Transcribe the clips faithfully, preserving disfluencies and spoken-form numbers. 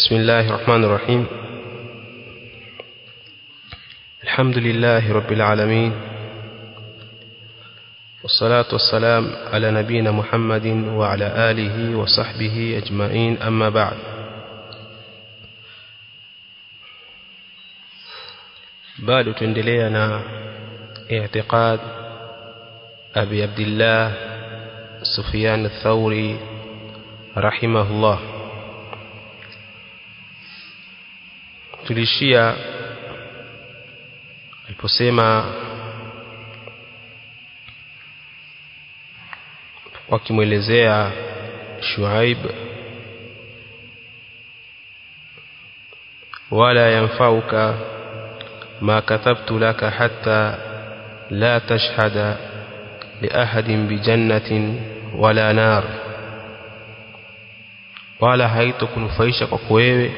بسم الله الرحمن الرحيم. الحمد لله رب العالمين، والصلاة والسلام على نبينا محمد وعلى آله وصحبه أجمعين، أما بعد. بعد تندلينا اعتقاد أبي عبد الله سفيان الثوري رحمه الله. tulishia aliposema wakimwelezea Shuaib, wala yanfauka ma katabtu laka hatta la tashhada li ahadin bi jannatin wala nar, wala haitokunufaisha kwa wewe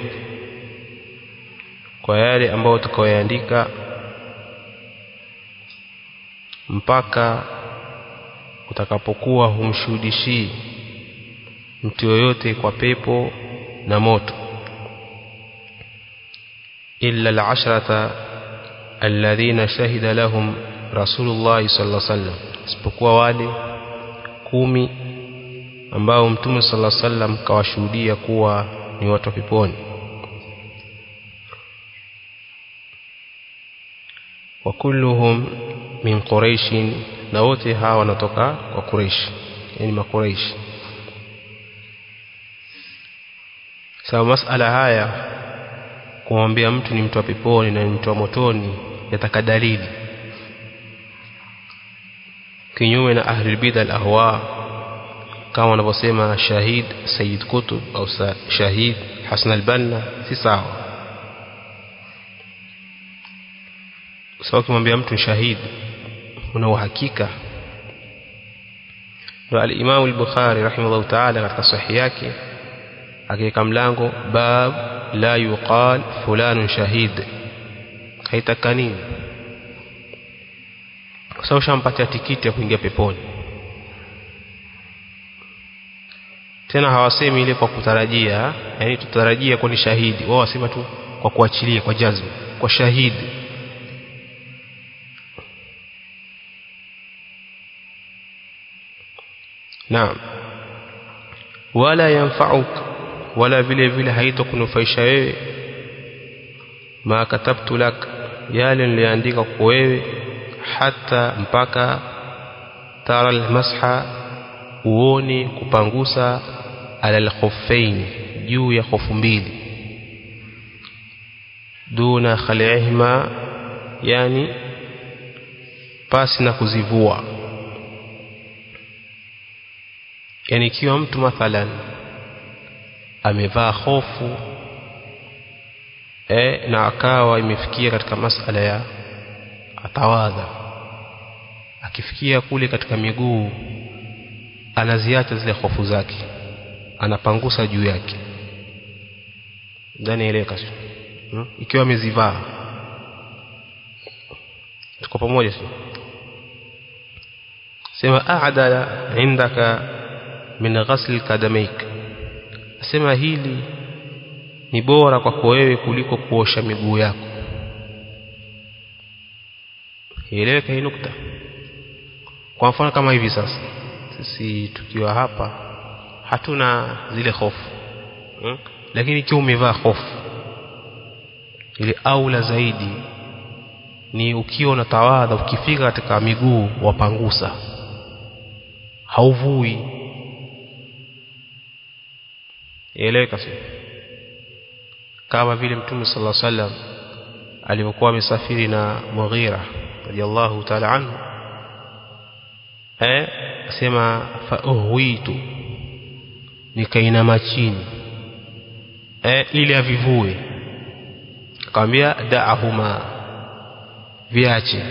kwa yale ambayo utakayoandika mpaka utakapokuwa humshuhudishi mtu yoyote kwa pepo na moto, illa al-ashrata alladhina shahida lahum Rasulullah sallallahu alaihi wasallam, isipokuwa wale kumi ambao Mtume sallallahu alaihi wasallam kawashuhudia kuwa ni watu wa peponi. wa kulluhum min Quraish, na wote hawa wanatoka kwa Quraish, yani makuraish. Sawa, masala haya kumwambia mtu ni mtu wa peponi na ni mtu wa motoni yataka dalili, kinyume na ahli bid'ah al-ahwa kama wanavyosema Shahid Sayyid Qutb au Shahid Hasan al-Banna, si sawa. Sawa, kumwambia mtu shahidi una uhakika. Ndio al-Imam al-Bukhari rahimahullah ta'ala katika sahihi yake akiweka mlango bab la yuqal fulanun shahid, haitakani kwa sababu shampatia tikiti ya kuingia peponi. Tena hawasemi ile kwa kutarajia, yani tutarajia kwa ni shahidi, wao wasema tu kwa kuachilia, kwa jazm, kwa shahidi. Naam, wala yanfa'uk, wala vile vile haitokunufaisha wewe ma katabtu lak, yale niliandika kwa wewe, hata mpaka tara almasha, uone kupangusa ala alkhuffain, juu ya khofu mbili, duna khali'ihima, yani pasi na kuzivua. Yani ikiwa mtu mathalan amevaa hofu eh na akawa imefikia katika masala ya atawadha, akifikia kule katika miguu anaziacha zile hofu zake, anapangusa juu yake ndani ile kasu hmm? ikiwa amezivaa. Tuko pamoja sio? Sema a'dala indaka min ghasl kadamaik, asema hili ni bora kwako wewe kuliko kuosha miguu yako. Ieleweka hii nukta. Kwa mfano kama hivi sasa sisi tukiwa hapa hatuna zile hofu hmm? lakini ikiwa umevaa hofu, ile aula zaidi ni ukiwa unatawadha, ukifika katika miguu wapangusa, hauvui. Eleka sio? Kama vile Mtume sallallahu alaihi wasallam alipokuwa amesafiri na Mughira radiyallahu ta'ala anhu, eh asema fa uhwitu, nikainama chini eh ili avivue, akamwambia da'ahuma, viache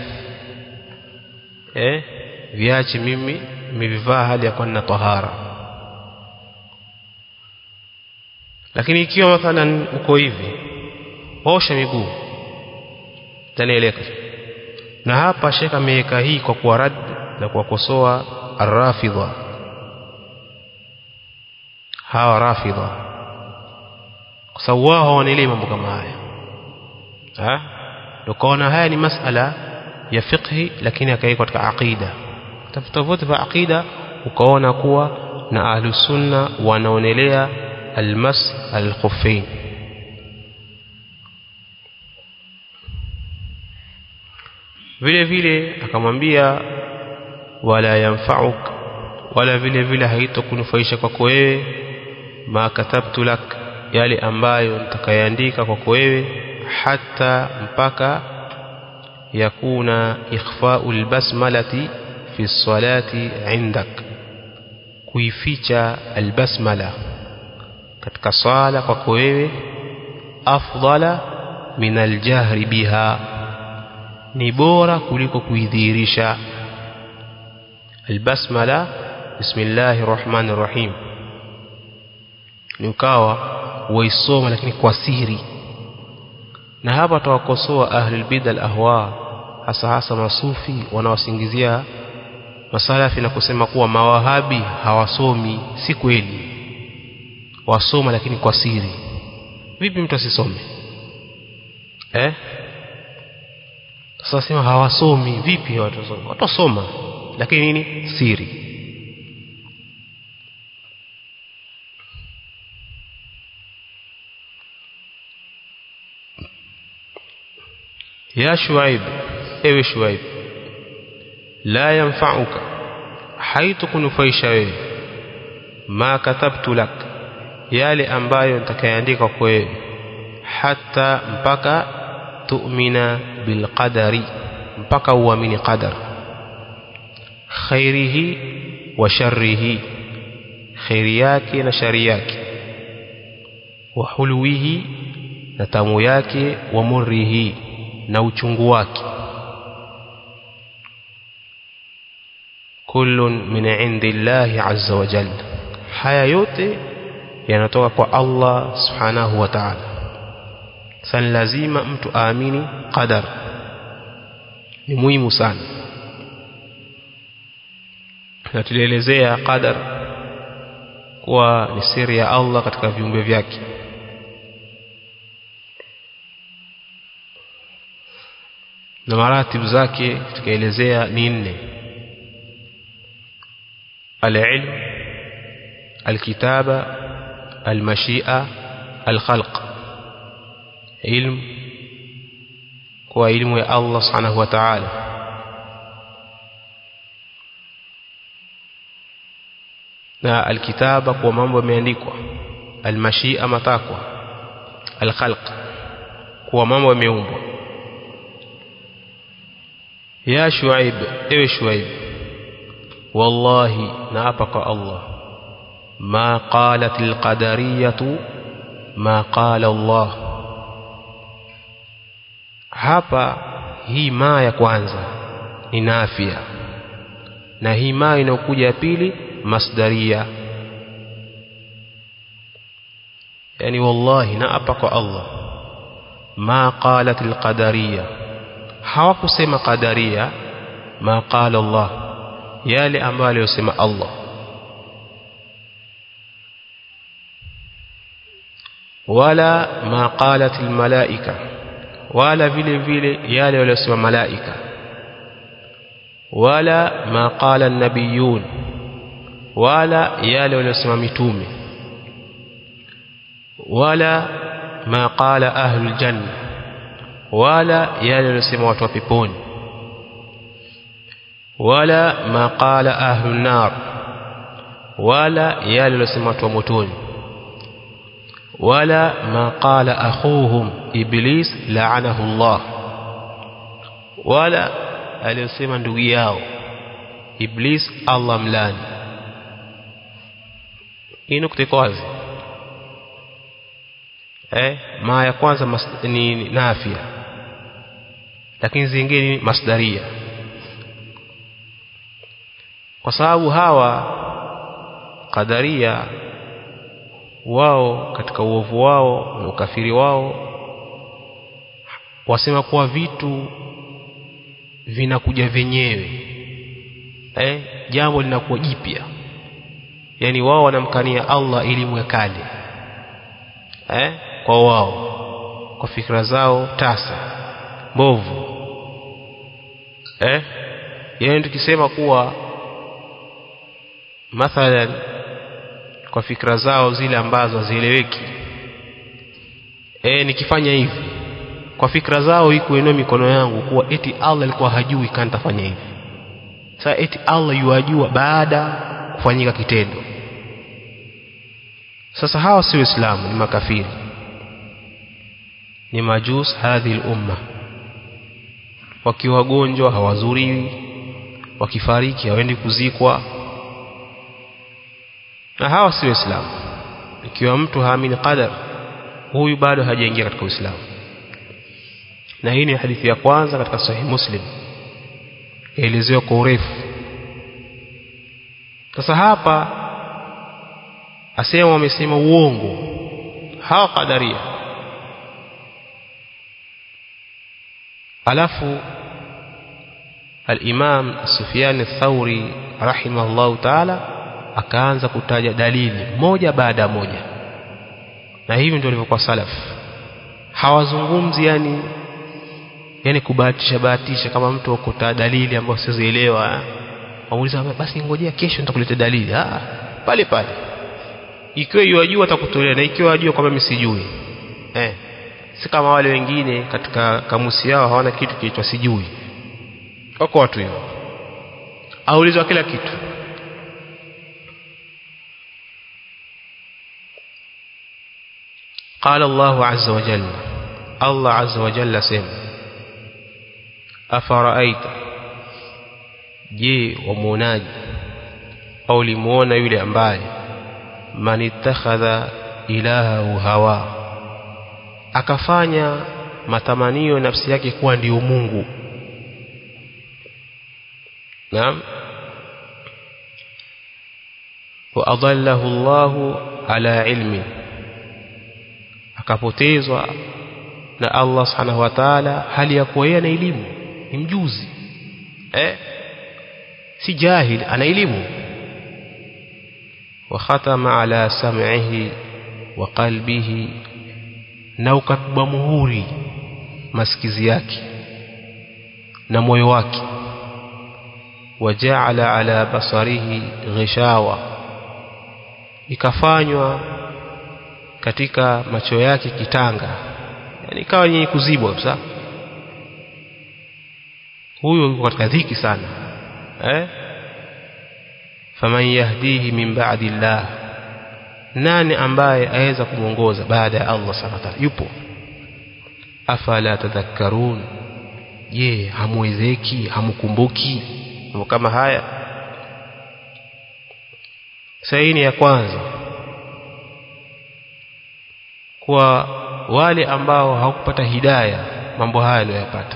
eh viache, mimi nimevaa hali ya kuwa na tahara. Lakini ikiwa mathalan uko hivi, osha miguu, tanaeleka. Na hapa Sheikh ameweka hii kwa kuwarad na kuwakosoa ar-Rafidha. Hawa Rafidha kwa sababu wao hawaelewi mambo kama haya. Ha? Tukaona haya ni masala ya fiqhi lakini akaika katika aqida. Tofauti wa aqida ukaona kuwa na ahlus sunna wanaonelea almas alkhuffain. Vile vile akamwambia wala yanfa'uk, wala vile vile haitokunufaisha kwako wewe ma katabtu lak, yale ambayo nitakayaandika kwako wewe, hata mpaka yakuna ikhfa'ul basmalati fi salati indak, kuificha albasmala katika sala kwako wewe afdala min aljahri biha, ni bora kuliko kuidhihirisha. Albasmala bismillahir rahmanir rahim ni ukawa waisoma lakini kwa siri. Na hapa tawakosoa ahlul bid'ah ahwa, hasa hasa masufi wanawasingizia masalafi na kusema kuwa mawahabi hawasomi. Si kweli, wasoma lakini kwa siri. Vipi mtu asisome? Eh? Sasa sema hawasomi, vipi watu wasoma? Watu wasoma lakini nini? Siri. Ya Shuaib, ewe Shuaib, la yanfa'uka, haitukunufaisha wewe ma katabtu lak, yale ambayo nitakayaandika kwa wewe, hata mpaka tu'mina bil qadari, mpaka uamini qadar, khairihi wa sharrihi, khairi yake na shari yake, wa hulwihi, na tamu yake, wa murrihi, na uchungu wake. Kullun min indillahi azza wa jalla, haya yote yanatoka kwa Allah subhanahu wa ta'ala. Sana lazima mtu aamini qadar, ni muhimu sana. Na tulielezea qadar kuwa ni siri ya Allah katika viumbe vyake. Na maratibu zake tukaelezea ni nne: al-ilm, al-kitaba, al-mashi'a, al-khalq. Ilm kwa ilmu ya Allah subhanahu wa ta'ala, na al-kitaba kwa mambo yameandikwa, al-mashi'a matakwa, al-khalq kwa mambo yameumbwa. Ya Shuaib, ewe Shuaib, wallahi naapa kwa Allah, ma qalatil qadariyatu ma qala Allah. Hapa hii ma ya kwanza ni nafia, na hii ma inayokuja ya pili masdaria. Yani wallahi naapa kwa Allah, ma qalatil qadariyah, hawakusema qadaria, ma qala Allah, yale ambayo aliyosema Allah. Wala ma qalat almalaika, wala vile vile yale waliyosema malaika. Wala ma qala an-nabiyun, wala yale waliyosema mitume. Wala ma qala ahlul janna, wala yale waliyosema watu wa peponi. Wala ma qala ahlun nar, wala yale waliyosema watu wa motoni. Wala ma qala akhuhum iblis la'anahu Allah, wala aliyosema ndugu yao Iblis Allah mlani. Hii nukta iko wazi. Eh, ma ya kwanza mas, ni nafia, lakini zingine ni masdaria. Kwa sababu hawa qadaria wao katika uovu wao na ukafiri wao wasema kuwa vitu vinakuja venyewe, eh, jambo linakuwa jipya. Yani wao wanamkania Allah elimu ya kale, eh, kwa wao, kwa fikra zao tasa mbovu. eh yani tukisema kuwa mathalan kwa fikra zao zile ambazo hazieleweki, eh nikifanya hivi kwa fikra zao iko inua mikono yangu kuwa eti Allah alikuwa hajui kama nitafanya hivi. Sasa eti Allah yuajua baada kufanyika kitendo. Sasa hawa si Waislamu, ni makafiri, ni majus hadhi al-umma. Wakiwa wagonjwa hawazuriwi, wakifariki hawaendi kuzikwa. Na hawa si Waislamu. Ikiwa mtu haamini qadar, huyu bado hajaingia katika Uislamu. Na hii ni hadithi ya kwanza katika Sahih Muslim, elezewa kwa urefu. Sasa hapa asema wamesema uongo hawa qadaria. Alafu al-Imam Sufyan al-Thawri rahimahullah ta'ala akaanza kutaja dalili moja baada moja. Na hivi ndio walivyokuwa salaf. Hawazungumzi yani yani kubahatisha bahatisha kama mtu akuta dalili ambayo sizielewa, wauliza basi ngojea kesho nitakuleta dalili. Ah, pale pale. Ikiwa yajua atakutolea, na ikiwa yajua kwamba mimi sijui. Eh. Si kama wale wengine katika kamusi yao hawana kitu kilicho sijui. Wako watu hivyo. Aulizwa kila kitu. قال الله عز وجل الله عز وجل سم أفرأيت je wamuonaje au limuona yule ambaye man ittakhadha ilaha hawa, akafanya matamanio nafsi yake kuwa ndio Mungu. Naam. Wa adallahu Allahu ala ilmi, akapotezwa na Allah subhanahu wa ta'ala hali ya kuwa yeye ana elimu, ni mjuzi. Eh si jahil, ana elimu. Wa khatama ala sam'ihi wa qalbihi, na ukatba muhuri masikizi yake na moyo wake. Waja'ala ala basarihi ghishawa, ikafanywa katika macho yake kitanga, yani ikawa yenye kuzibwa kabisa. Huyo yuko katika dhiki sana. eh faman yahdihi min ba'di Allah, nani ambaye aweza kumuongoza baada ya Allah subhanahu wa ta'ala? Yupo. Afala tadhakkarun, je hamuwezeki, hamkumbuki mambo kama haya? Saini ya kwanza, kwa wale ambao hawakupata hidayah mambo haya waliyopata.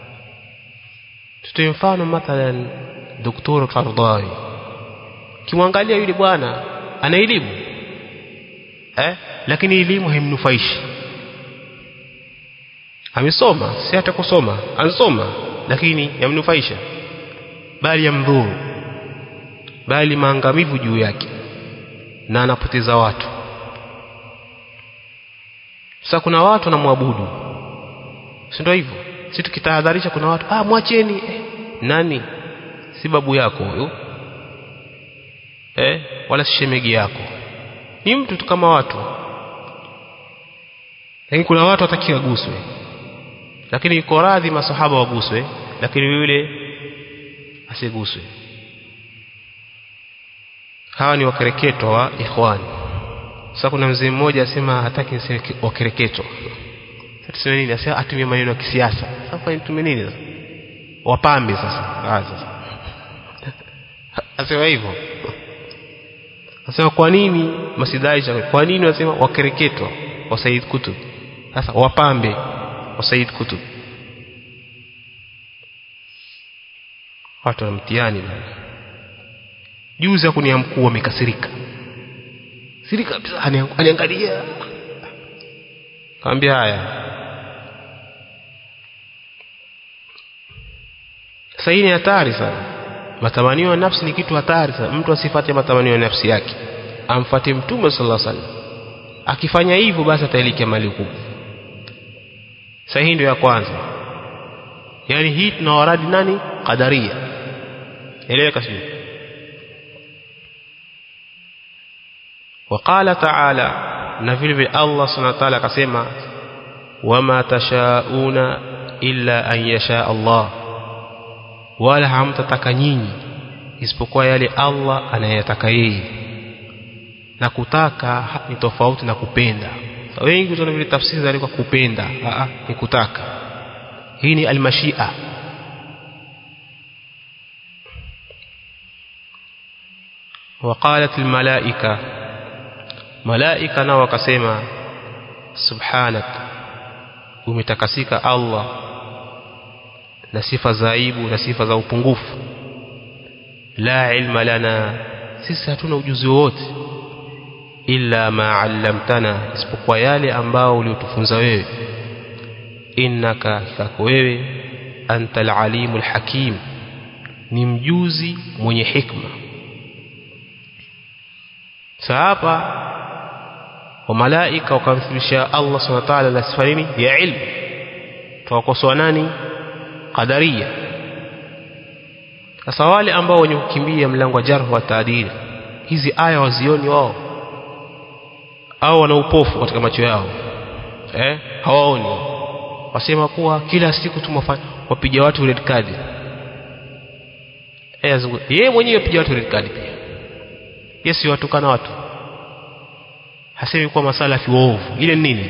Tutoe mfano mathalan Daktari Qardawi. Kimwangalia yule bwana ana elimu, eh lakini elimu haimnufaishi. Amesoma, si hata kusoma, ansoma, lakini yamnufaisha bali yamdhuru, bali maangamivu juu yake, na anapoteza watu. Sasa kuna watu wanamwabudu, si ndio hivyo? Si tukitahadharisha kuna watu ah mwacheni. eh, nani? Si babu yako huyo, eh wala si shemegi yako, ni mtu tu kama watu. Lakini kuna watu watakiwa guswe, lakini yuko radhi masahaba waguswe, lakini yule asiguswe. Hawa ni wakereketo wa ikhwani. Sasa kuna mzee mmoja asema hataki niseme wakereketo. Sasa tuseme nini? Asema atumie maneno ya kisiasa. Sasa nitumie nini sasa? Wapambe sasa. Ah sasa. Asema hivyo. Asema kwa nini masidai cha? Kwa nini wasema wakereketo wa Said Kutub? Sasa wapambe wa Said Kutub. Watu wa mtihani bwana. Juzi akunia mkuu amekasirika. Sirika kabisa, aniangalia. Kaambia haya. Sasa hii ni hatari sana. Matamanio ya nafsi ni kitu hatari sana. Mtu asifate matamanio ya nafsi yake, amfuate Mtume sallallahu alaihi wasallam. akifanya hivyo basi ataelekea mali kubwa. Sasa hii ndio ya kwanza, yani hii tunawaradi nani? Qadaria. Eleweka sio? وقال تعالى na vile vile Allah subhanahu wa ta'ala akasema wama tashauna illa an yasha Allah, wala hamtataka nyinyi isipokuwa yale Allah anayataka yeye. Na kutaka ni tofauti na kupenda. Wengi tuna vile tafsiri zalikuwa kupenda, a a ni kutaka. Hii ni almashia. وقالت الملائكه malaika nao wakasema subhanak, umetakasika Allah na sifa za aibu na sifa za upungufu. La ilma lana, sisi hatuna ujuzi wote, illa ma allamtana, isipokuwa yale ambao uliotufunza wewe. Innaka, hakika wewe, antal alimul hakim, ni mjuzi mwenye hikma. Sasa wa malaika wakamthibitisha Allah subhanahu wa ta'ala na sifa nini? Ya ilmu. Tuwakosoa nani? Qadaria. Sasa wale ambao wenye kukimbia mlango wa jarh wa taadil, hizi aya wazioni wao au wana upofu katika macho yao, eh hawaoni, wasema kuwa kila siku tumafanya wapiga watu red card. Eh azungu yeye mwenyewe piga watu red card pia. Yesu watukana watu, hasemi kwa masalafi waovu. Ile nini?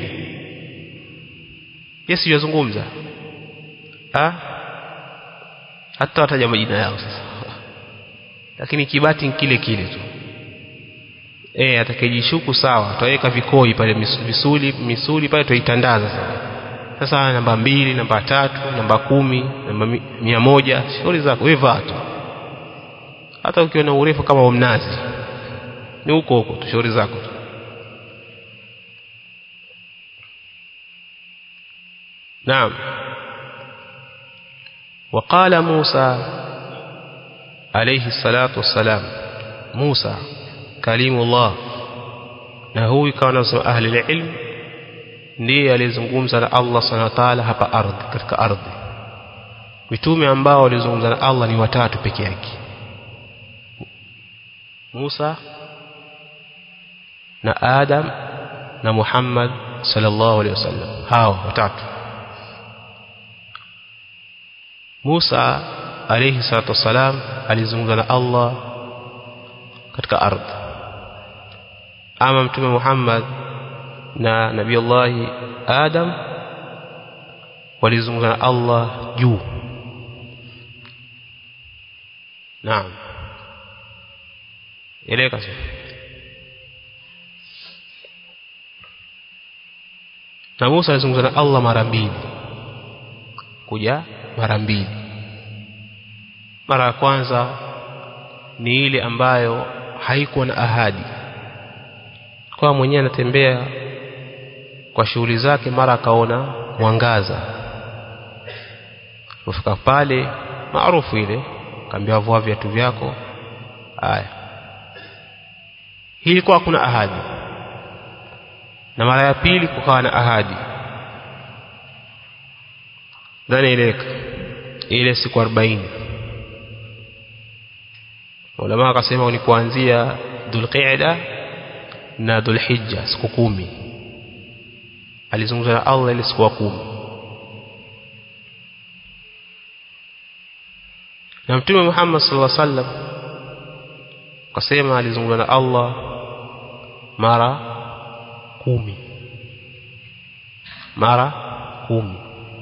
Yesu yazungumza, ah hata wataja majina yao sasa, lakini kibati kile kile tu. Eh atakayejishuku sawa, ataweka vikoi pale misuli misuli pale tuitandaza sasa. Sasa namba mbili, namba tatu, namba kumi, namba mia moja, shauri zako wewe vaa tu. Hata ukiona urefu kama wa mnazi ni huko huko tu, shauri zako tu. نعم. وقال موسى عليه الصلاة والسلام, موسى كليم الله, na huyu kana wa ahli ilm ndiye alizungumza na Allah subhanahu wa ta'ala hapa ardhi, katika ardhi. Mitume ambao walizungumza na Allah ni watatu peke yake, Musa na Adam na Muhammad sallallahu alaihi wasallam, hao watatu. Musa alayhi salatu wasalam alizungumza na Allah katika ardhi, ama mtume Muhammad na nabii Allah Adam walizungumza na Allah juu. Naam, eleka sasa. Na Musa alizungumza na Allah mara mbili, kuja mara mbili. Mara ya kwanza ni ile ambayo haikuwa na ahadi, kwa mwenyewe anatembea kwa shughuli zake, mara akaona mwangaza. Kufika pale maarufu ile, kaambia vua viatu vyako. Haya, hii ilikuwa kuna ahadi. Na mara ya pili kukawa na ahadi, ndani ile ile siku arobaini. Ulama akasema ni kuanzia Dhulqa'da na Dhulhijja, siku kumi. Alizungumza na Allah ile siku kumi. Na Mtume Muhammad sallallahu alaihi wasallam akasema alizungumza na Allah mara kumi, mara kumi.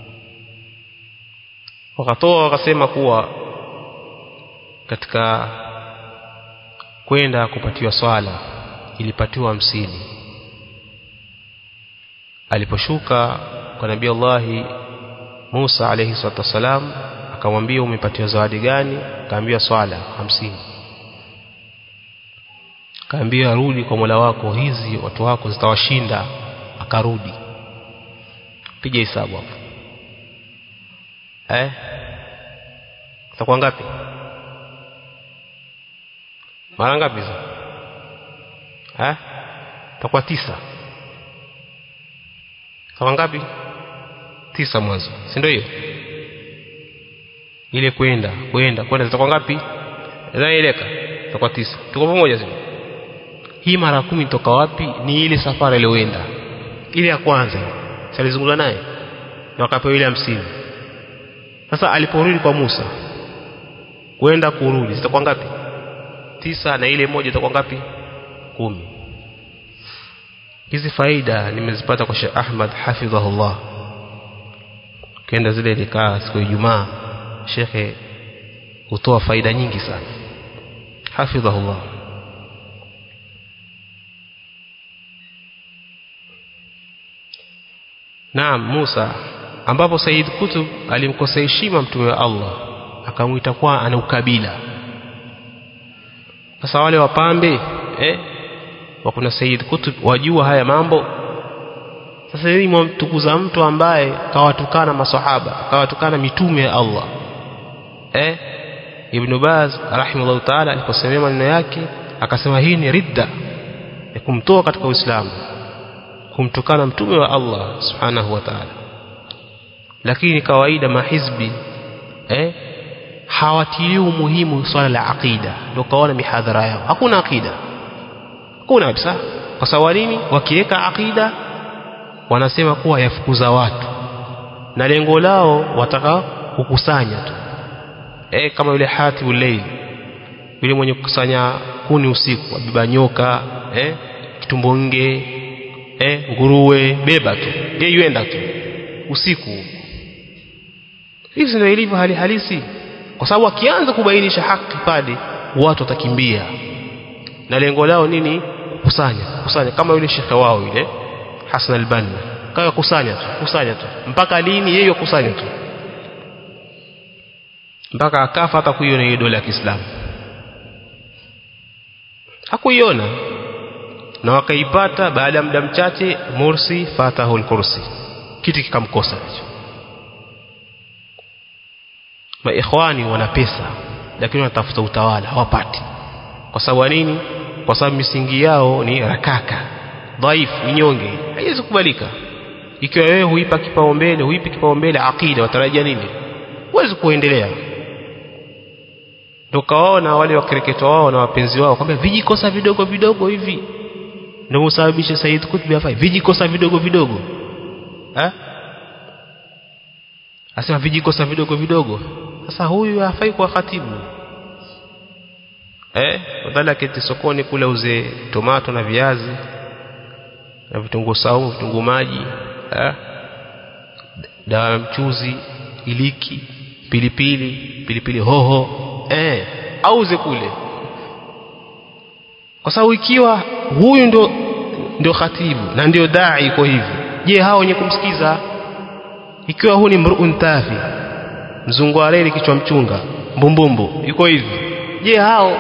Wakatoa wakasema kuwa katika kwenda kupatiwa swala ilipatiwa hamsini. Aliposhuka kwa nabii Allah Musa alayhi salatu wasalam, akamwambia umepatiwa zawadi gani? Akaambia swala hamsini. Akaambia rudi kwa Mola wako, hizi watu wako zitawashinda. Akarudi, piga hesabu hapo, eh itakuwa ngapi? Mara ngapi hizo? Eh itakuwa tisa. sawa ngapi? Tisa mwanzo, si ndio hiyo? Ile kwenda kwenda kwenda zitakuwa ngapi? Zaeleka zitakuwa tisa. Tuko pamoja sisi? Hii mara kumi toka wapi? Ni ile safari iliyoenda ile ya kwanza, alizungumza naye na wakapewa ile hamsini. Sasa aliporudi kwa Musa kwenda kurudi zitakuwa ngapi? Tisa, na ile moja itakuwa ngapi? Kumi. Hizi faida nimezipata kwa Sheikh Ahmad hafidhahullah. Kenda zile nikaa siku ya Ijumaa, Sheikh hutoa faida nyingi sana hafidhahullah. Naam, Musa ambapo Said Kutub alimkosa heshima mtume wa Allah, akamuita kwa ana ukabila. Sasa wale wapambe eh wakuna Said Kutub wajua haya mambo. Sasa hivi mtukuza mtu ambaye kawatukana maswahaba, kawatukana mitume ya Allah. Eh Ibn Baz rahimahullah ta'ala aliposema maneno yake akasema hii ni ridda ya kumtoa katika Uislamu, kumtukana mtume wa Allah subhanahu wa ta'ala. Lakini kawaida mahizbi eh hawatilii umuhimu swala la aqida, ndio kaona mihadhara yao hakuna aqida, hakuna kabisa. Kwa sababu nini? Wakiweka aqida wanasema kuwa yafukuza watu, na lengo lao wataka kukusanya tu eh kama yule Hatibul Layl, yule mwenye kukusanya kuni usiku, abiba nyoka eh kitumbo nge eh nguruwe, beba tu yeye yuenda tu usiku. Hivi ndio ilivyo hali halisi, kwa sababu akianza kubainisha haki pale watu watakimbia, na lengo lao nini? Kusanya kusanya, kama yule shekhe wao yule Hassan al-Banna kawa kusanya tu kusanya tu. Mpaka lini yeye kusanya tu? Mpaka akafa hata kuiona hiyo dola ya Kiislamu hakuiona, na wakaipata baada ya muda mchache. Mursi fatahu al-kursi, kiti kikamkosa hicho. Maikhwani wana pesa lakini wanatafuta utawala hawapati. Kwa sababu nini? Kwa sababu misingi yao ni rakaka, dhaifu, nyonge, haiwezi kubalika. Ikiwa wewe huipa kipaumbele huipi kipaumbele aqida, watarajia nini? Huwezi kuendelea. Ndio kaona wale wakereketo wao na wapenzi wao kwamba vijikosa vidogo vidogo hivi ndio usababisha Said Kutub afai, vijikosa vidogo vidogo eh asema vijikosa vidogo vidogo. Sasa huyu hafai kwa khatibu eh badala keti sokoni kule uze tomato na viazi na vitunguu saumu, vitunguu maji eh dawa mchuzi, iliki, pilipili, pilipili hoho eh auze kule. Kwa sababu ikiwa huyu ndio ndio khatibu na ndio dai iko hivi, je hao wenye kumsikiza? Ikiwa huyu ni mruun tafi, mzungu areli kichwa mchunga, mbumbumbu iko hivi, je hao?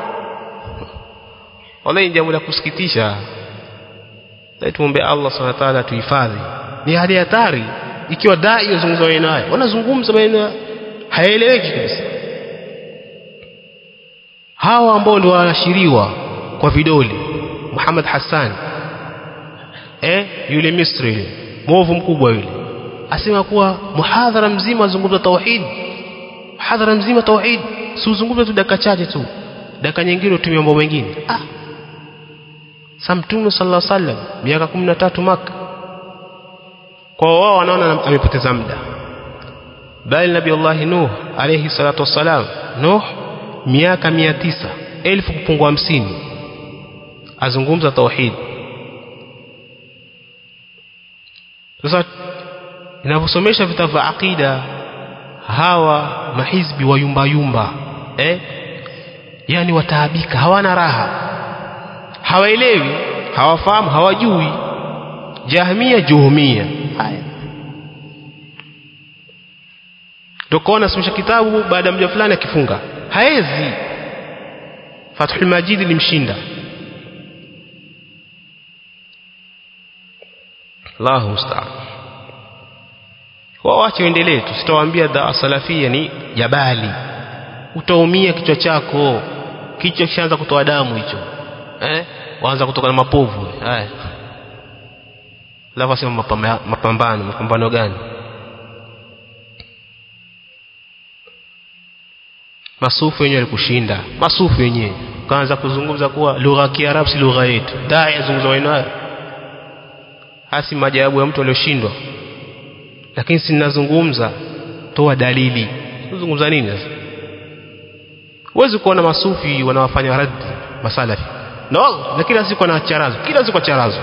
Wallahi jambo la kusikitisha. Tuombe Allah subhanahu wa ta'ala tuhifadhi. Ni hali hatari ikiwa dai yazungumza naye, wanazungumza maneno hayaeleweki kabisa. Hawa ambao ndio wanashiriwa kwa vidole, Muhammad Hassan eh yule Misri yule mwovu mkubwa yule, asema kuwa muhadhara mzima azungumza tauhid, muhadhara mzima tauhid, si uzungumza tu dakika chache tu, dakika nyingine utumie mambo mengine. Ah, Samtume sallallahu alaihi wasallam miaka kumi na tatu Maka, kwa wao wanaona amepoteza muda. Bali Nabii Allah Nuh alayhi salatu wasalam, Nuh miaka mia tisa elfu kupungua hamsini azungumza tauhid. Sasa inavyosomesha vitabu vya aqida, hawa mahizbi wa yumba yumba eh yani wataabika, hawana raha, hawaelewi, hawafahamu, hawajui. Jahmia, Juhmia, haya dokona somesha kitabu baada ya muda fulani akifunga haezi. Fathul Majid limshinda. Allahu musta'an. Kwa wacha uendelee, tusitawaambia dawa salafia ni jabali, utaumia kichwa chako. Kichwa kishaanza kutoa damu hicho eh waanza kutoka na mapovu haya alafu asema mapambano. Mapambano gani? Masufi wenyewe walikushinda, masufi wenyewe kaanza kuzungumza kuwa lugha ya Kiarabu si lugha yetu, dai azungumza wenyewe. Hasi majawabu ya mtu aliyoshindwa. Lakini si ninazungumza, toa dalili. Unazungumza nini sasa? Huwezi kuona masufi wanawafanya rad masalafi. No, na kila siku ana charazo, kila siku charazo.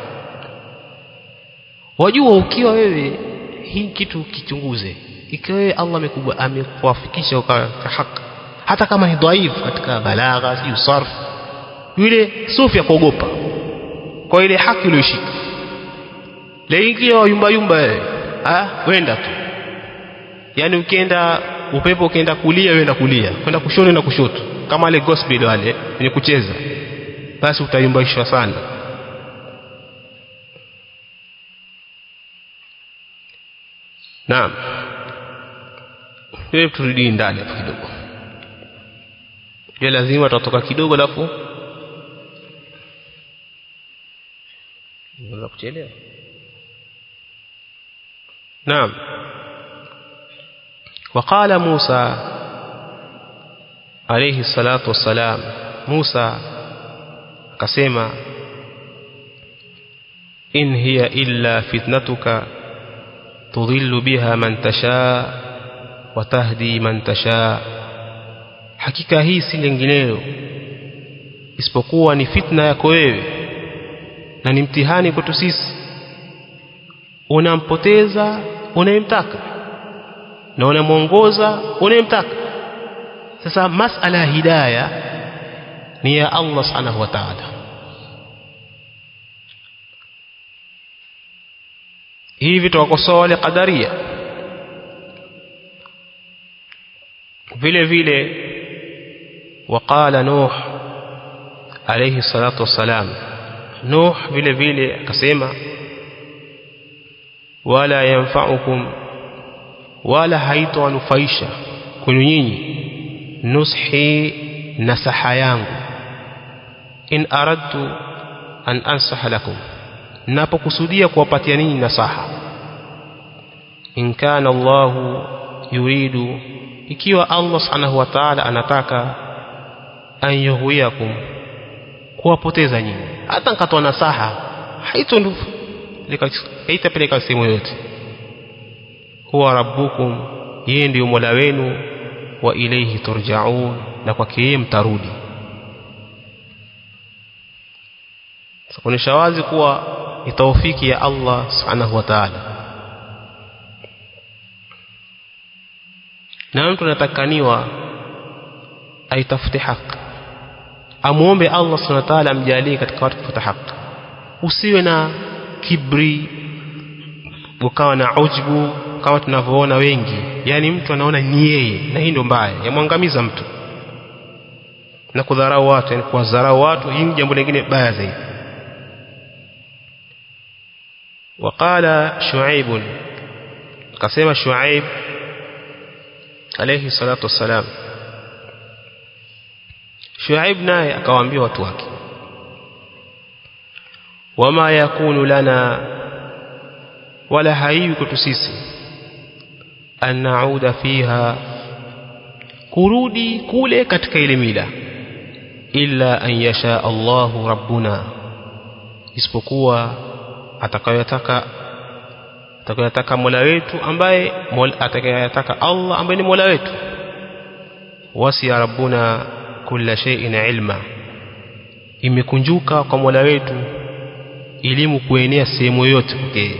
Wajua ukiwa wewe hii kitu kichunguze. Ikiwa wewe Allah amekubwa amekuwafikisha kwa haki, hata kama ni dhaifu katika balagha, si sarf, yule sufi akuogopa kwa ile haki uliyoshika. Leo yumba yumba wewe, ah, wenda tu. Yaani ukienda upepo ukienda kulia wenda kulia, kwenda kushoto na kushoto, kama wale gospel wale wenye kucheza, basi utayumbaishwa sana. Naam. Hebu turudi ndani hapo kidogo. Ya lazima tutatoka kidogo alafu unaweza kuchelewa. Naam. وقال موسى عليه الصلاة والسلام, موسى akasema, in hiya illa fitnatuka tudhillu biha man tasha wa tahdi man tasha, hakika hii si linginelo isipokuwa ni fitna yako wewe na ni mtihani kwetu sisi. Unampoteza unayemtaka na unamuongoza unayemtaka. Sasa masala ya hidayah ni ya Allah subhanahu wa ta'ala. Hivi tuwakosoa wale qadaria. Vile vile waqala Nuh alayhi salatu wassalam, Nuh vile vile akasema, wala yanfa'ukum, wala haitawanufaisha kwenu nyinyi, nushi, nasaha yangu, in aradtu an ansaha lakum, napokusudia kuwapatia ninyi nasaha. In kana Allahu yuridu, ikiwa Allah subhanahu wa ta'ala anataka, an yughwiyakum, kuwapoteza nyinyi. Hata nikatoa nasaha haitondufu, haitapeleka sehemu yote. Huwa rabbukum, yeye ndiyo Mola wenu, wa ilayhi turja'un, na kwake yeye mtarudi. Kuonesha wazi kuwa ni taufiki ya Allah subhanahu wa ta'ala. Na mtu anatakaniwa aitafute haki, amuombe Allah subhanahu wa ta'ala amjalie katika watu kufuata haki. Usiwe na kibri, ukawa na ujbu kama tunavyoona wengi. Yani mtu anaona ni yeye, na hii ndio mbaya, yamwangamiza mtu. Na kudharau watu, yani kuwadharau watu, hii ni jambo lingine baya zaidi. Waqala Shuaib, kasema Shuaib alayhi salatu wassalam, Shuaib naye akawaambia watu wake, wama yakunu lana, wala haiwi kwetu sisi, an nauda fiha, kurudi kule katika ile mila, illa an yasha Allahu rabbuna, isipokuwa atakayotaka atakayotaka Mola wetu, ambaye atakayotaka Allah ambaye ni Mola wetu. Wasiya rabbuna kulla shay'in ilma, imekunjuka kwa Mola wetu elimu kuenea sehemu yote kwake.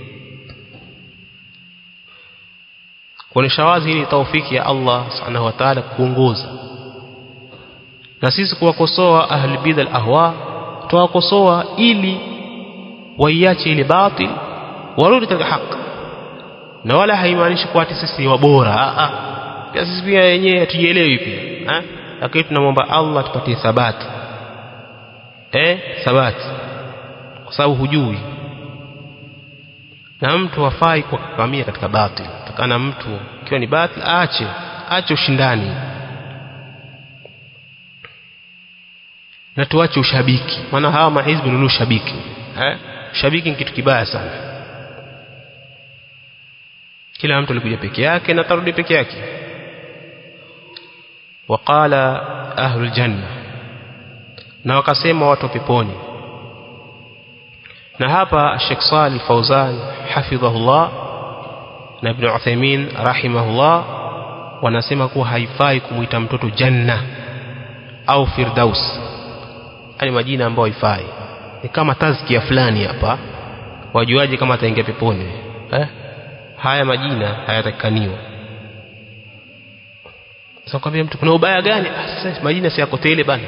Kuonesha wazi hili taufiki ya Allah subhanahu wa ta'ala kuongoza. Na sisi kuwakosoa ahli bid'ah al-ahwa, tuwakosoa ili waiache ile batil, warudi katika haki. Na wala haimaanishi kwa ati sisi ni wabora, a a pia sisi pia wenyewe tujielewi pia, eh, lakini tunamwomba Allah tupatie thabati, eh thabati, kwa sababu hujui. Na mtu hafai kwa kukamia katika batil. Takana mtu ikiwa ni batil aache, aache ushindani, na tuache ushabiki. Maana hawa mahizbi ni ushabiki, eh shabiki ni kitu kibaya sana. Kila mtu alikuja peke yake na tarudi peke yake. Waqala ahlul janna, na wakasema watu peponi. Na hapa Sheikh Salih Fauzan hafidhahullah na Ibn Uthaymeen rahimahullah wanasema kuwa haifai kumuita mtoto janna au firdaus. Hali majina ambayo haifai. Ni kama tazkia fulani hapa. Wajuaje kama ataingia peponi? Eh? Haya majina hayatakaniwa. Sasa kwambia mtu kuna ubaya gani? Sasa majina si yako tele bana.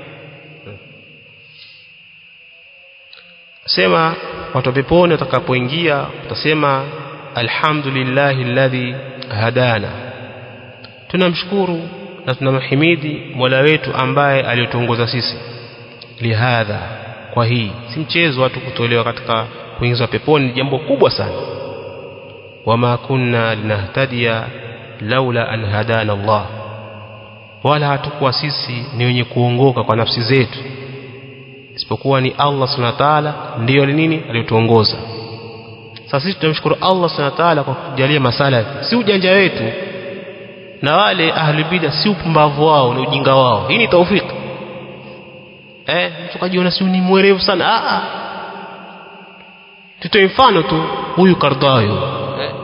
Sema watu peponi watakapoingia utasema alhamdulillahi alladhi hadana. Tunamshukuru na tunamhimidi Mola wetu ambaye alituongoza sisi. Lihadha, kwa hii si mchezo watu kutolewa katika kuingizwa peponi, ni jambo kubwa sana. Wama kunna linahtadiya laula an hadana Allah, wala hatakuwa sisi ni wenye kuongoka kwa nafsi zetu isipokuwa ni Allah subhanahu wa ta'ala ndiyo nini aliyotuongoza. Sasa sisi tunamshukuru Allah subhanahu wa ta'ala kwa kujalia masala, si ujanja wetu, na wale ahli bid'a si upumbavu wao na ujinga wao. Hii ni taufiki. Eh, mtu kajiona si ni mwerevu sana. Ah ah. Tutoe mfano tu huyu Kardayo. Eh.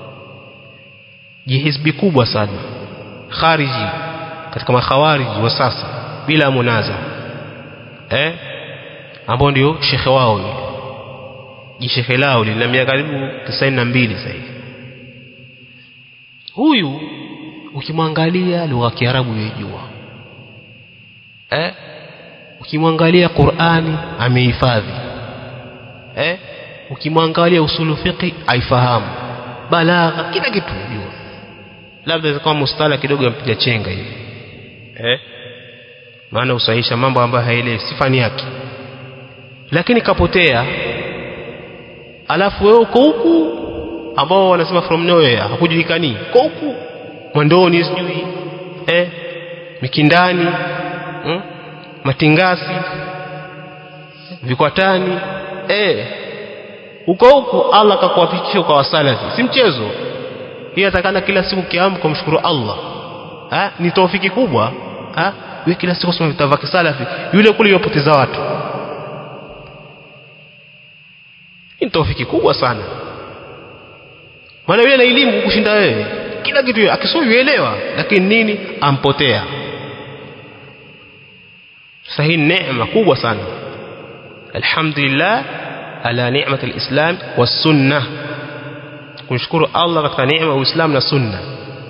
Jihizbi kubwa sana. Khariji katika makhawariji wa sasa bila munaza. Eh? Ambao ndio shekhe wao yule. Jishekhe lao lina miaka karibu tisini na mbili sasa hivi. Huyu ukimwangalia lugha ya Kiarabu yajua. Eh? Ukimwangalia Qur'ani amehifadhi. Eh? Ukimwangalia usulu fiqh aifahamu. Balagha kila kitu yajua. Labda kama mustala kidogo yampiga chenga hivi. Eh? Maana usahisha mambo ambayo haelewi sifani yake. Lakini kapotea. Alafu wewe uko huku ambao wanasema from nowhere hakujulikani. Uko huku Mwandoni sijui eh Mikindani, hmm? Matingasi, Vikwatani, eh uko huku Allah akakuwafikisha kwa wasalafi. Si mchezo. Hii atakana kila siku kiamka kumshukuru Allah. Ha? Ni taufiki kubwa. Ha? Wewe kila siku usome vitabu vya salafi, yule kule yopoteza watu. Ni taufiki kubwa sana. Maana yule ana elimu kushinda wewe. Kila kitu akisoma yuelewa, lakini nini ampotea. Sasa hii neema kubwa sana. Alhamdulillah ala ni'mat alislam was sunnah. Kumshukuru Allah katika neema ya Uislamu na sunna.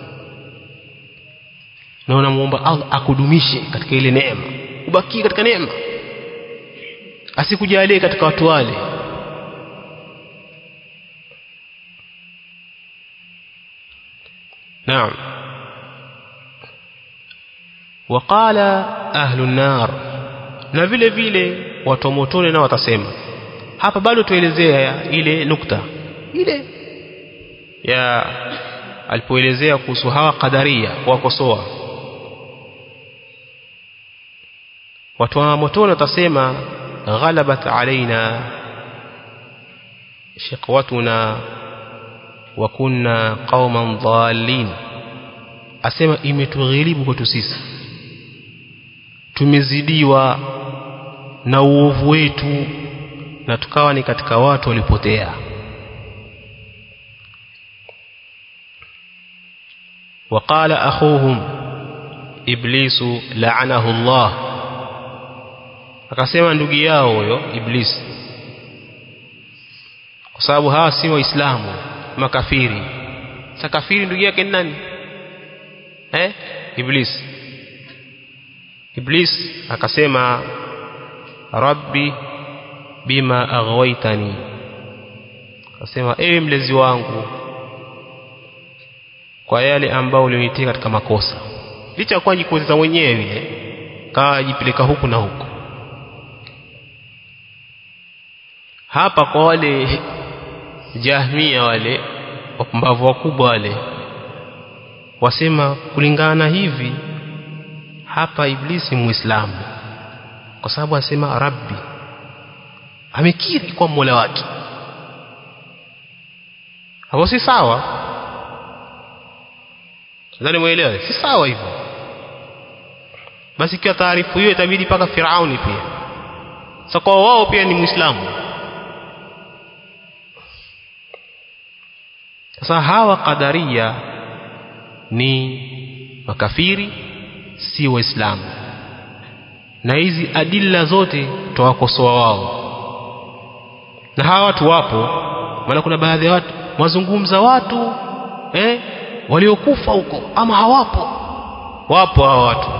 Na unamuomba Allah akudumishe katika ile neema. Ubaki katika neema. Asikujalie katika watu wale. Naam. Waqala ahlun nar, na vile vile watu motoni na watasema. Hapa bado tuelezea ile nukta ile ya alipoelezea kuhusu hawa qadaria kuwakosoa. Watu wa motoni watasema ghalabat alaina shiqwatuna wa kunna qauman dhalin. Asema imetughilibu kwetu sisi, tumezidiwa na uovu wetu na tukawa ni katika watu walipotea. Waqala akhuhum iblisu la'anahu Allah, akasema ndugu yao huyo Iblis, kwa sababu hawa si waislamu, makafiri. Sasa kafiri ndugu yake ni nani? Eh? Iblis. Iblis akasema Rabbi bima aghwaytani, akasema ewe mlezi wangu kwa yale ambao ulionitia katika makosa. Licha kwa jikuza mwenyewe vile kajipeleka huku na huku. Hapa kwa wale Jahmia wale wapumbavu wakubwa wale wasema kulingana hivi hapa Iblisi muislamu, kwa sababu asema Rabbi, amekiri kwa Mola wake. Hapo si sawa. Nadhani muelewe, si sawa hivyo. Basi kwa taarifu hiyo itabidi paka Firauni pia. Sasa kwa wao pia ni Muislamu. Sasa hawa Qadaria ni makafiri, si Waislamu. Na hizi adilla zote tuwakosoa wao. Na hawa watu wapo, maana kuna baadhi ya watu wazungumza watu eh waliokufa huko ama hawapo. Wapo hawa watu.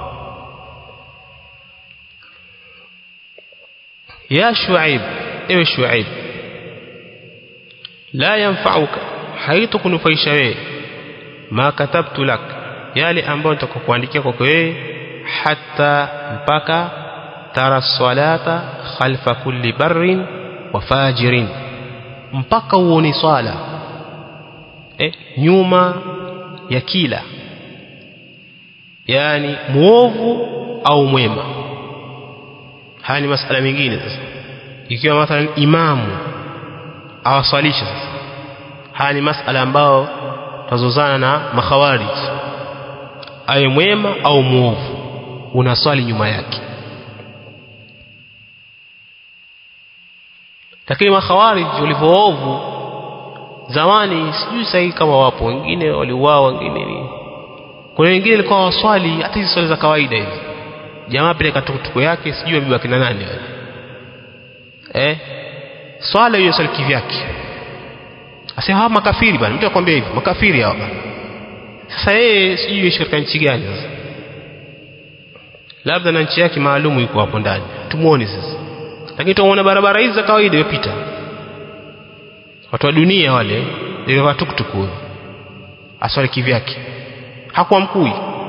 Ya Shuaib, ewe Shuaib, la yanfa'uka, haitakunufaisha wewe ma katabtu lak, yale ambayo nitakuandikia kwako wewe, hatta mpaka tara salata khalfa kulli barrin wa fajirin, mpaka uone swala eh nyuma ya kila, yani muovu au mwema. Haya ni masala mengine sasa. Ikiwa mathalan imamu awaswalisha sasa, haya ni masala ambao tazozana na makhawarij, awe mwema au muovu unaswali nyuma yake. Lakini makhawarij walivoovu zamani, sijui sahihi kama wapo, wengine waliuawa, wengine ni kuna wengine walikuwa waswali hata hizo swala za kawaida hizi. Jamaa pile katukutuko yake sijui bibi kina nani wale. Eh? Swala hiyo swali kivyake. Asema hawa makafiri bwana, mtu akwambia hivi, makafiri hawa bwana. Sasa yeye sijui yeye katika nchi gani sasa. Labda na nchi yake maalumu yuko hapo ndani. Tumuone sasa. Lakini tunaona barabara hizi za kawaida yopita. Watu wa dunia wale, ndio watukutuko. Aswali kivyake. Hakuwa mkui.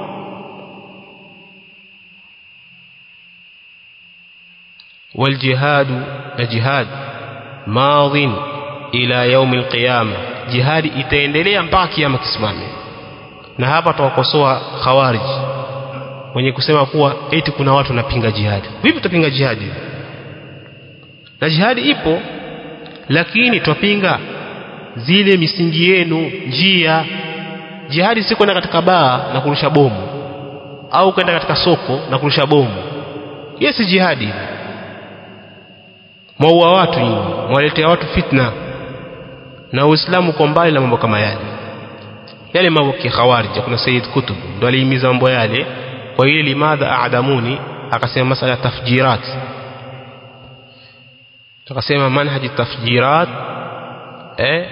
والجهاد الجهاد ماض الى يوم القيامه, jihadi itaendelea mpaka kiyama kisimame. Na hapa tuwakosoa khawarij wenye kusema kuwa eti kuna watu wanapinga jihadi. Vipi tutapinga jihadi? Na jihadi ipo, lakini twapinga zile misingi yenu, njia. Jihadi si kwenda katika baa na kurusha bomu au kwenda katika soko na kurusha bomu. Yes, jihadi mwaua watu nyinyi, mwaletea watu fitna, na Uislamu kwa mbali na mambo kama yale. Yale mambo ya khawarij, kuna Sayyid Qutb ndo alihimiza mambo yale. Kwa ile limadha aadamuni, akasema masala tafjirat, akasema manhaji tafjirat eh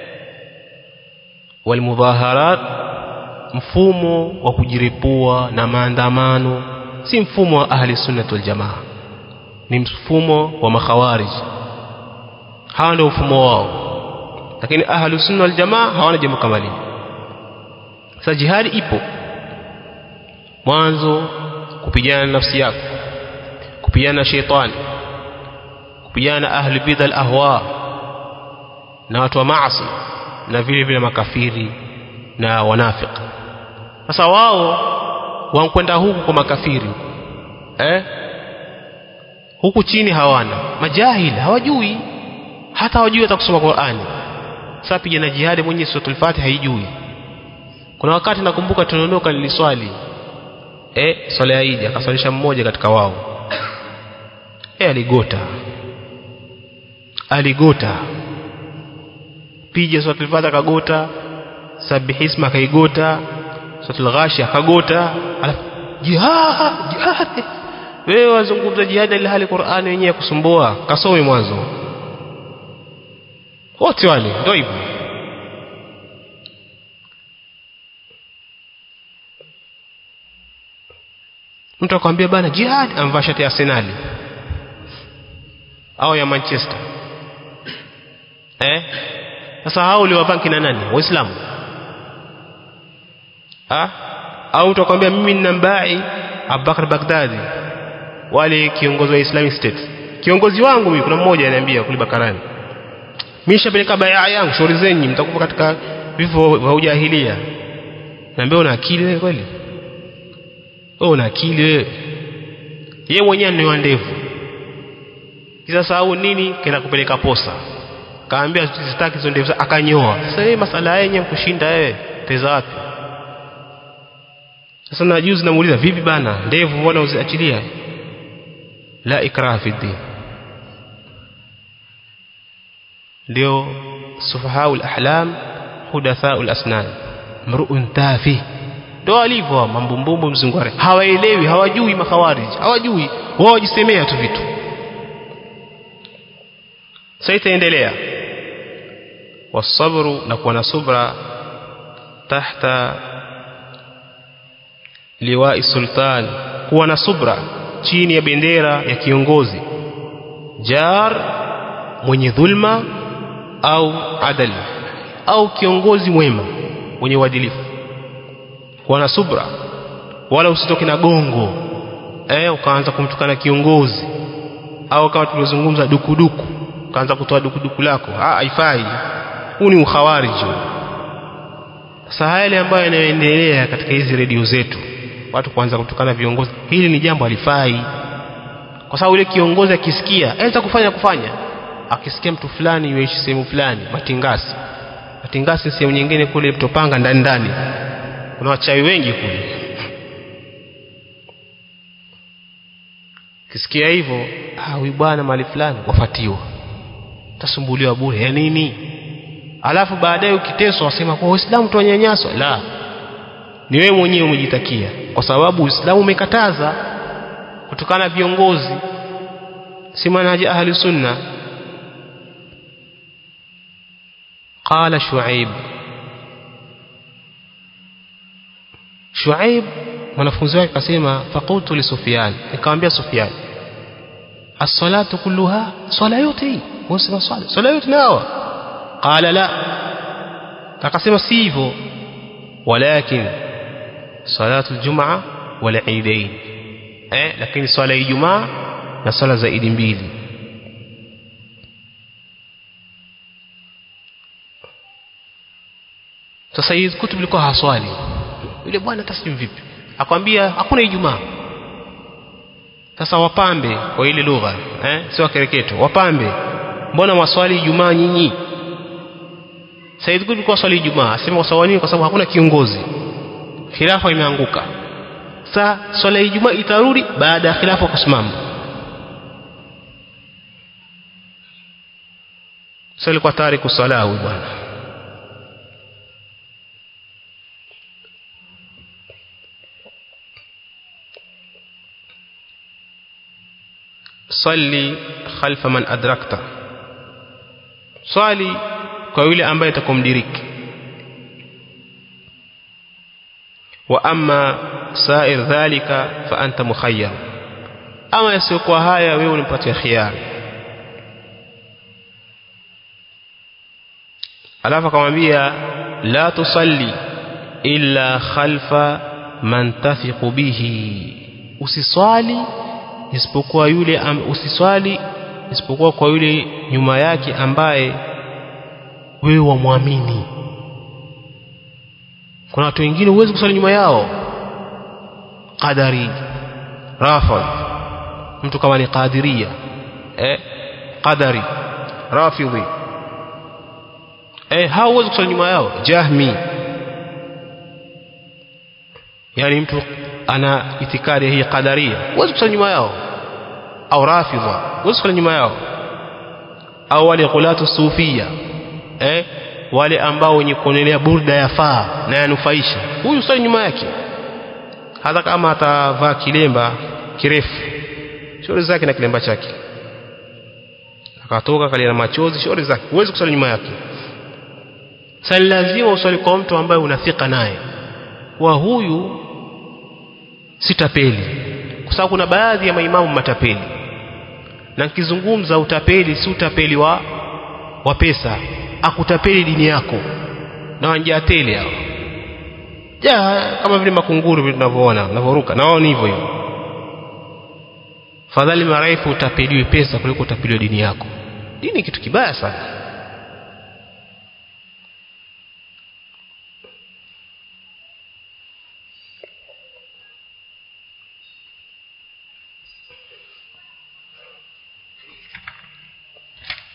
wal mudhaharat, mfumo wa kujiripua na maandamano si mfumo wa ahli sunnah wal jamaa, ni mfumo wa makhawarij. Hawa ndio mfumo wao, lakini ahli sunna wal jamaa hawana jambo kama hili. Sasa jihadi ipo, mwanzo kupigana nafsi yako, kupigana na shetani, kupigana ahli bid'a al ahwa na watu wa maasi, na vile vile makafiri na wanafiki. Sasa wao wankwenda huku kwa makafiri eh huku chini hawana, majahil, hawajui hata hawajui hata kusoma Qur'ani. Sasa pigana jihadi mwenye suratul Fatiha haijui. Kuna wakati nakumbuka tunaondoka niliswali eh swala ya Eid, akaswalisha mmoja katika wao eh aligota aligota pija suratul Fatiha kagota, sabihisma kaigota, suratul Ghashiyah kagota, alafu jihad jihad. Wewe wazungumza jihad ile hali Qur'ani yenyewe kusumbua, kasome mwanzo. Wote wale ndio hivyo. Mtu akwambia bana jihad, amvaa shati ya Arsenal au ya Manchester eh sasa hao waliovaa kina nani? Waislamu? Ah, au mtu akwambia mimi nina mbai Abubakar Baghdadi, wale kiongozi wa Islamic State, kiongozi wangu mimi. Kuna mmoja ananiambia kule Bakarani, mimi shapeleka baya yangu, shauri zenyu mtakufa katika vifo vya ujahilia. Naambia una akili wewe kweli? Wewe una akili wewe? Yeye mwenyewe ni wa ndevu Kisa sahau nini kenda kupeleka posa. Kaambia sitaki hizo ndevu, akanyoa. Sasa yeye masala yenye kushinda yeye teza wapi? Sasa na juzi namuuliza vipi bana ndevu mbona uziachilia? La ikraha fi din. Ndio sufahaul ahlam hudathaul asnan mru'un tafi. Ndio alivyo mambumbumbu mzungware, hawaelewi, hawajui makhawarij, hawajui, wao wajisemea tu vitu. Sasa itaendelea wasabru, na kuwa na subra tahta liwa'i sultan, kuwa na subra chini ya bendera ya kiongozi jar, mwenye dhulma au adali, au kiongozi mwema mwenye uadilifu. Kuwa na subra, wala usitoke na gongo eh ukaanza kumtukana kiongozi, au kama tulizozungumza dukuduku ukaanza kutoa dukuduku lako. Ah, haifai. Huu ni ukhawariji. Sasa yale ambayo yanaendelea katika hizi redio zetu, watu kuanza kutukana viongozi, hili ni jambo halifai. Kwa sababu yule kiongozi akisikia anaweza kufanya kufanya akisikia mtu fulani yuishi sehemu fulani, Matingasi. Matingasi sehemu nyingine kule Mtopanga ndani ndani. Kuna wachawi wengi kule. Kisikia hivyo, ah huyu bwana mali fulani wafatiwa. Tasumbuliwa bure ya nini? Alafu baadaye ukiteswa wasema kwa Uislamu tuwanyanyaswa. La. Ni wewe mwenyewe umejitakia, kwa sababu Uislamu umekataza kutokana viongozi. Si manhaji ahli sunna. Qala Shuaib. Shuaib mwanafunzi wake akasema faqultu li Sufyan, nikamwambia Sufyan, as-salatu kulluha, swala yote hii wasema swala swala yote nao. Qala la, akasema si hivyo, walakin salatu al-jum'a wal eidain, eh lakini swala ya Ijumaa na swala za Idi mbili. Sasa hizi kutubu ilikuwa haswali. Yule bwana taslim vipi? Akwambia hakuna Ijumaa. Sasa wapambe kwa ile lugha, eh sio kereketo, wapambe. Mbona waswali Ijumaa nyinyi? Said kutubu ilikuwa swali Ijumaa, asema kwa sababu nini? Kwa sababu hakuna kiongozi. Khilafa imeanguka. Sasa swala ya Ijumaa itarudi baada ya khilafa kusimama. Sasa ilikuwa tariku sala huyu bwana. Salli khalfa man adrakta, swali kwa yule ambaye atakumdiriki. Wa amma sa'ir dhalika fa anta mukhayyar, ama yasiokuwa haya wewe unipatia khiyari. Alafu akamwambia la tusalli illa khalfa man tathiqu bihi, usiswali isipokuwa yule am, usiswali isipokuwa kwa yule nyuma yake ambaye wewe wamwamini. Kuna watu wengine huwezi kuswali nyuma yao, Qadari, Rafidh, mtu kama ni Qadiria, eh Qadari, Rafidhi, eh hao huwezi kuswali nyuma yao. Jahmi, yani mtu ana itikadi hii Qadaria, huwezi kuswali nyuma yao. Au Rafidha, huwezi kuswali nyuma yao. Au wale qulatu sufia, eh wale ambao wenye kuonelea burda yafaa na yanufaisha, huyu swali nyuma yake. Hata kama atavaa kilemba kirefu, shauri zake na kilemba chake, akatoka kali na machozi, shauri zake, huwezi kuswali nyuma yake. Sasa lazima uswali kwa mtu ambaye unafika naye, wa huyu sitapeli. Kwa sababu kuna baadhi ya maimamu matapeli, na nikizungumza utapeli si utapeli wa wa pesa, akutapeli dini yako na wanjateli hao. Ja, kama vile makunguru vile tunavyoona wanavoruka, na wao ni hivyo hivyo. Fadhali maraifu utapeliwe pesa kuliko utapeliwe dini yako. Dini kitu kibaya sana.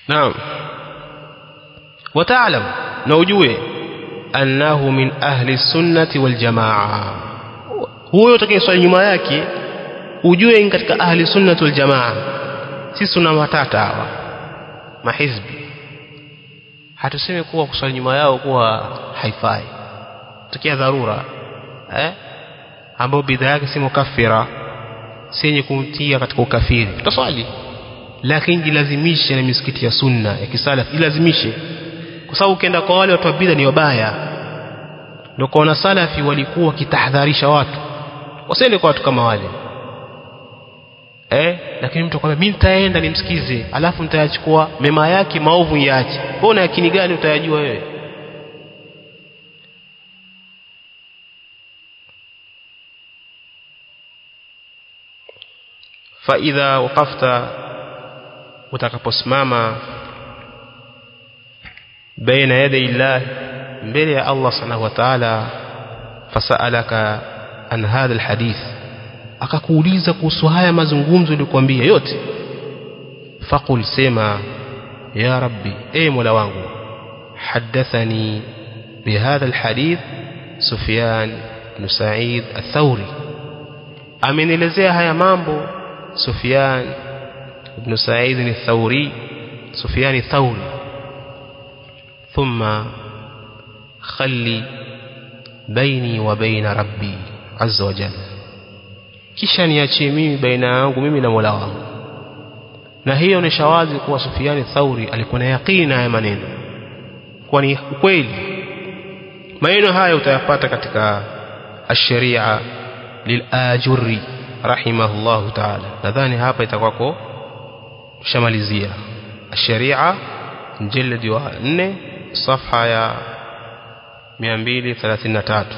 naam wata'lam na ujue annahu min ahli sunnati wal jamaa huyo utakayeswali nyuma yake ujue ni katika ahli sunnati wal jamaa sisi tuna matata hawa mahizbi hatuseme kuwa kuswali nyuma yao kuwa haifai tukia dharura eh ambao bidhaa yake si mukaffira si yenye kumtia katika ukafiri tutaswali lakini jilazimishe na misikiti ya sunna ya kisalaf jilazimishe kwa sababu ukienda kwa wale watu wa bid'a ni wabaya ndio kwa salafi walikuwa kitahadharisha watu wasiende kwa watu kama wale eh lakini mtu akwambia mimi nitaenda nimsikize alafu nitayachukua mema yake maovu yaache mbona yakini gani utayajua wewe fa idha waqafta utakaposimama baina yaday Allah mbele ya Allah subhanahu wa ta'ala fasalaka an hadha alhadith akakuuliza kuhusu haya mazungumzo nilikwambia yote faqul sema ya rabbi e mola wangu hadathani bihadha alhadith Sufyan ibn Sa'id al-Thawri amenielezea haya mambo Sufyan ibn Sa'id al-Thawri Sufyan al-Thawri thumma khalli baini wa baina rabbi azza wa jalla kisha niachie mimi baina yangu mimi na Mola wangu na hiyo ni shawazi kuwa Sufyan al-Thawri alikuwa na yaqini na haya maneno kwa ni kweli maneno haya utayapata katika ash-sharia lil-Ajurri rahimahullah ta'ala nadhani hapa itakwako shamalizia ash-sharia mjalladi wa nne safha ya mia mbili thelathini na tatu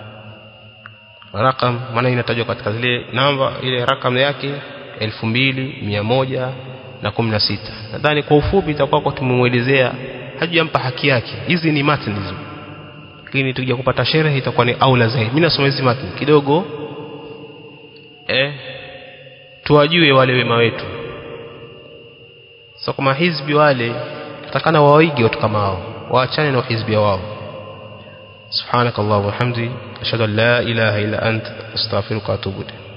rakam maana inatajwa katika zile namba ile rakam yake elfu mbili mia moja kumi na sita nadhani kwa ufupi itakuwa kwa tumemwelezea hajampa haki yake hizi ni matni hizo lakini tukija kupata sherehe itakuwa ni aula zaidi mimi nasoma hizi matni kidogo eh tuwajue wale wema wetu sasa kama hizbi wale tutakana waige watu kama hao waachane na hizbi wao subhanakallah wa hamdi ashhadu an la ilaha illa ant astaghfiruka wa atubu ilayk